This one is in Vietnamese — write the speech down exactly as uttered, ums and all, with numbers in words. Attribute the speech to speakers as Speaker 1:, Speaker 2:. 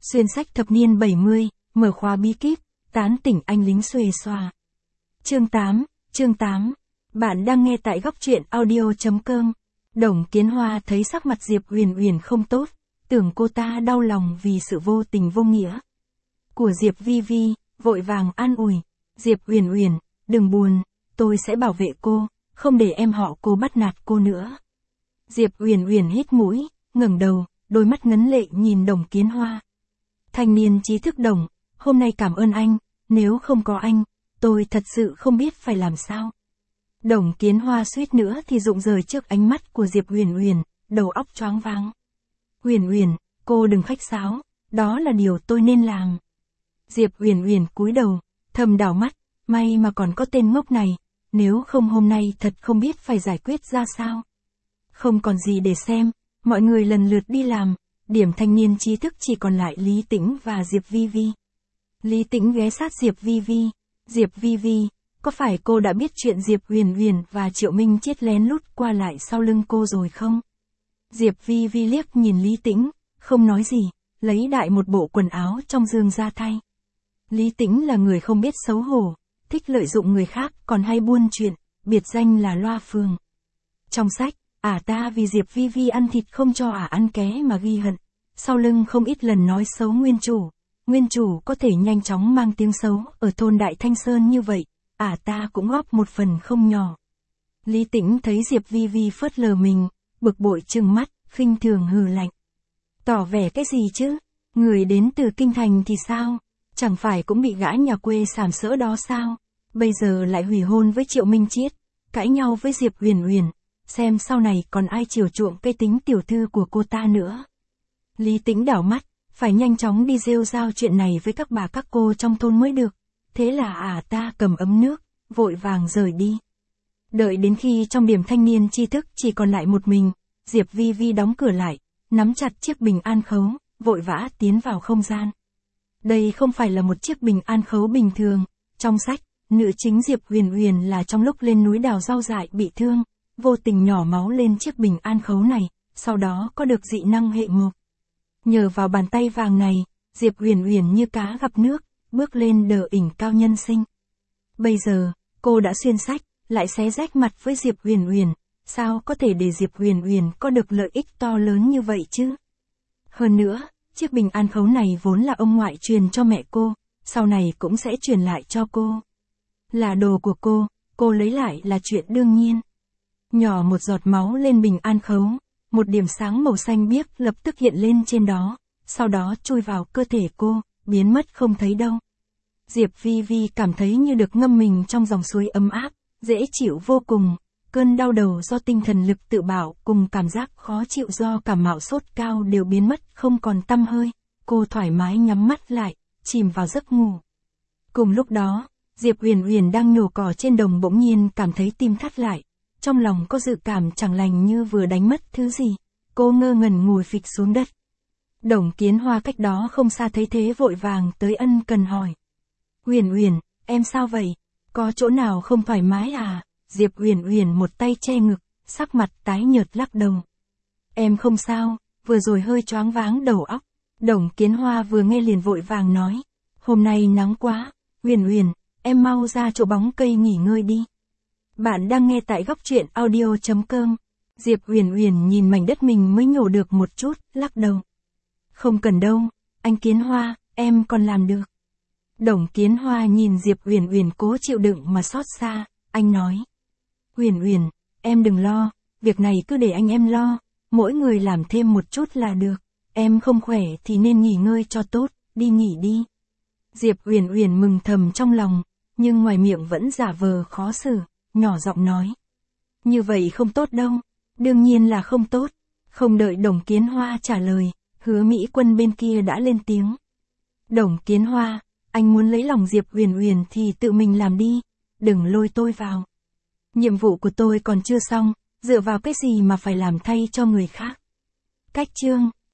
Speaker 1: Xuyên sách thập niên bảy mươi, mở khóa bí kíp, tán tỉnh anh lính xuề xòa. Chương tám, chương tám. Bạn đang nghe tại góc truyện audio.com. Đồng Kiến Hoa thấy sắc mặt Diệp Uyển Uyển không tốt, tưởng cô ta đau lòng vì sự vô tình vô nghĩa của Diệp Vi Vi, vội vàng an ủi. Diệp Uyển Uyển, đừng buồn, tôi sẽ bảo vệ cô, không để em họ cô bắt nạt cô nữa. Diệp Uyển Uyển hít mũi, ngẩng đầu, đôi mắt ngấn lệ nhìn Đồng Kiến Hoa. Thanh niên trí thức Đồng, hôm nay cảm ơn anh, nếu không có anh, tôi thật sự không biết phải làm sao. Đồng Kiến Hoa suýt nữa thì rụng rời trước ánh mắt của Diệp Uyển Uyển, đầu óc choáng váng. Uyển Uyển, cô đừng khách sáo, đó là điều tôi nên làm. Diệp Uyển Uyển cúi đầu, thầm đảo mắt, may mà còn có tên ngốc này, nếu không hôm nay thật không biết phải giải quyết ra sao. Không còn gì để xem, mọi người lần lượt đi làm, điểm thanh niên trí thức chỉ còn lại Lý Tĩnh và Diệp Vi Vi. Lý Tĩnh ghé sát Diệp Vi Vi. Diệp Vi Vi, có phải cô đã biết chuyện Diệp Uyển Uyển và Triệu Minh Chiết lén lút qua lại sau lưng cô rồi không? Diệp Vi Vi liếc nhìn Lý Tĩnh, không nói gì, lấy đại một bộ quần áo trong giường ra thay. Lý Tĩnh là người không biết xấu hổ, thích lợi dụng người khác còn hay buôn chuyện, biệt danh là Loa Phường. Trong sách, ả ta vì Diệp Vi Vi ăn thịt không cho ả ăn ké mà ghi hận, sau lưng không ít lần nói xấu nguyên chủ. Nguyên chủ có thể nhanh chóng mang tiếng xấu ở thôn Đại Thanh Sơn như vậy, ả ta cũng góp một phần không nhỏ. Lý Tĩnh thấy Diệp Vi Vi phớt lờ mình, bực bội trừng mắt, khinh thường hừ lạnh. Tỏ vẻ cái gì chứ? Người đến từ kinh thành thì sao? Chẳng phải cũng bị gã nhà quê sàm sỡ đó sao? Bây giờ lại hủy hôn với Triệu Minh Chiết, cãi nhau với Diệp Uyển Uyển, xem sau này còn ai chiều chuộng cái tính tiểu thư của cô ta nữa. Lý Tĩnh đảo mắt, phải nhanh chóng đi rêu rao chuyện này với các bà các cô trong thôn mới được. Thế là ả ta cầm ấm nước, vội vàng rời đi. Đợi đến khi trong điểm thanh niên tri thức chỉ còn lại một mình, Diệp Vi Vi đóng cửa lại, nắm chặt chiếc bình an khấu, vội vã tiến vào không gian. Đây không phải là một chiếc bình an khấu bình thường. Trong sách, nữ chính Diệp Uyển Uyển là trong lúc lên núi đào rau dại bị thương, vô tình nhỏ máu lên chiếc bình an khấu này, sau đó có được dị năng hệ mộc. Nhờ vào bàn tay vàng này, Diệp Uyển Uyển như cá gặp nước, bước lên đờ ỉnh cao nhân sinh. Bây giờ, cô đã xuyên sách, lại xé rách mặt với Diệp Uyển Uyển, sao có thể để Diệp Uyển Uyển có được lợi ích to lớn như vậy chứ? Hơn nữa, chiếc bình an khấu này vốn là ông ngoại truyền cho mẹ cô, sau này cũng sẽ truyền lại cho cô. Là đồ của cô, cô lấy lại là chuyện đương nhiên. Nhỏ một giọt máu lên bình an khấu, một điểm sáng màu xanh biếc lập tức hiện lên trên đó, sau đó chui vào cơ thể cô, biến mất không thấy đâu. Diệp Vi Vi cảm thấy như được ngâm mình trong dòng suối ấm áp, dễ chịu vô cùng, cơn đau đầu do tinh thần lực tự bảo cùng cảm giác khó chịu do cảm mạo sốt cao đều biến mất không còn tăm hơi, cô thoải mái nhắm mắt lại, chìm vào giấc ngủ. Cùng lúc đó, Diệp Uyển Uyển đang nhổ cỏ trên đồng bỗng nhiên cảm thấy tim thắt lại, trong lòng có dự cảm chẳng lành như vừa đánh mất thứ gì, cô ngơ ngẩn ngồi phịch xuống đất. Đồng Kiến Hoa cách đó không xa thấy thế vội vàng tới ân cần hỏi. Uyển Uyển, em sao vậy? Có chỗ nào không thoải mái à? Diệp Uyển Uyển một tay che ngực, sắc mặt tái nhợt lắc đầu. Em không sao, vừa rồi hơi choáng váng đầu óc. Đồng Kiến Hoa vừa nghe liền vội vàng nói. Hôm nay nắng quá, Uyển Uyển, em mau ra chỗ bóng cây nghỉ ngơi đi. Bạn đang nghe tại góc truyện audio.com. Diệp Uyển Uyển nhìn mảnh đất mình mới nhổ được một chút, lắc đầu. Không cần đâu, anh Kiến Hoa, em còn làm được. Đồng Kiến Hoa nhìn Diệp Uyển Uyển cố chịu đựng mà xót xa, anh nói. Uyển Uyển, em đừng lo, việc này cứ để anh em lo, mỗi người làm thêm một chút là được, em không khỏe thì nên nghỉ ngơi cho tốt, đi nghỉ đi. Diệp Uyển Uyển mừng thầm trong lòng, nhưng ngoài miệng vẫn giả vờ khó xử, nhỏ giọng nói. Như vậy không tốt đâu, đương nhiên là không tốt. Không đợi Đồng Kiến Hoa trả lời, Hứa Mỹ Quân bên kia đã lên tiếng. Đồng Kiến Hoa, anh muốn lấy lòng Diệp Uyển Uyển thì tự mình làm đi, đừng lôi tôi vào. Nhiệm vụ của tôi còn chưa xong, dựa vào cái gì mà phải làm thay cho người khác. Cách chương